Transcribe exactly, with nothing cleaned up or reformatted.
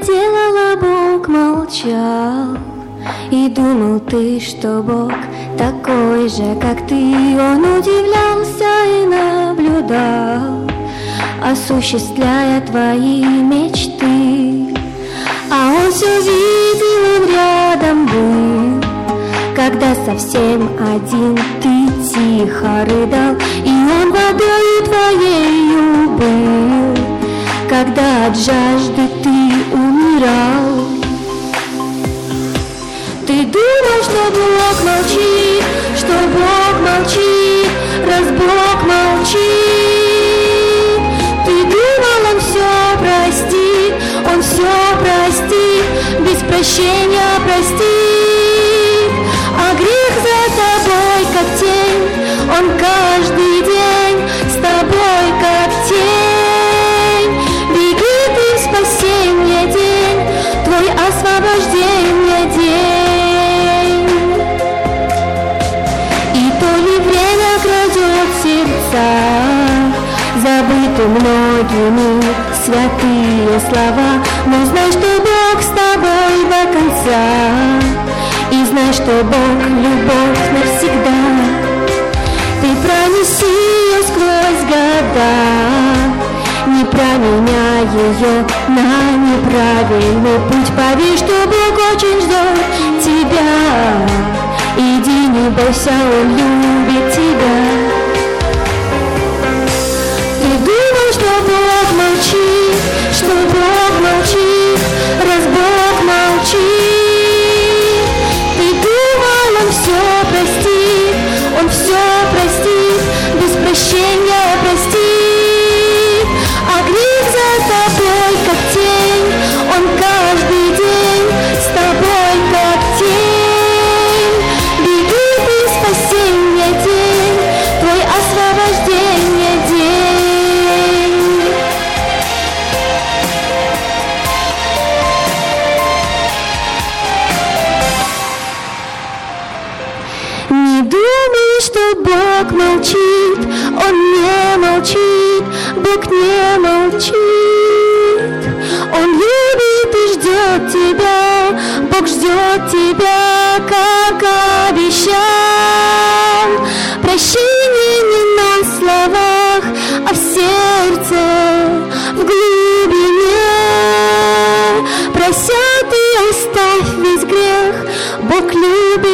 делала, Бог молчал. И думал ты, что Бог такой же, как ты. Он удивлялся и наблюдал, осуществляя твои мечты. А он все видел, он рядом был, когда совсем один ты тихо рыдал. И он водою твоею был, когда от жажды ты умирал. Ты думал, что Бог молчит, что Бог молчит, раз Бог молчит. Ты думал, Он все простит, Он все простит, без прощения простит. А грех за тобой, как тень, он каждый день с тобой, как тень. Беги ты в спасение день, твой освобождение день. И то ли время крадет сердца, забыты многими святые слова. Но знай, что Бог с тобой до конца, и знай, что Бог — любовь навсегда. Ты пронеси ее сквозь года, не променяй ее на неправильный путь. Поверь, что Бог очень ждет тебя. Иди, не бойся, Он любит тебя. Ты думал, что Бог молчит, что Бог молчит, раз Бог молчит. Ты думал, Он все простит, Он все простит, без прощения простит. А грех за тобой, как тень, он каждый день с тобой, как тень. Беги ты в спасение день, твой освобождение день. Не думай, что Бог молчит, Он не молчит, Бог не молчит. Он любит и ждет тебя, Бог ждет тебя, как обещал. Прощение не на словах, а в сердце, в глубине. Прося ты, оставь весь грех, Бог любит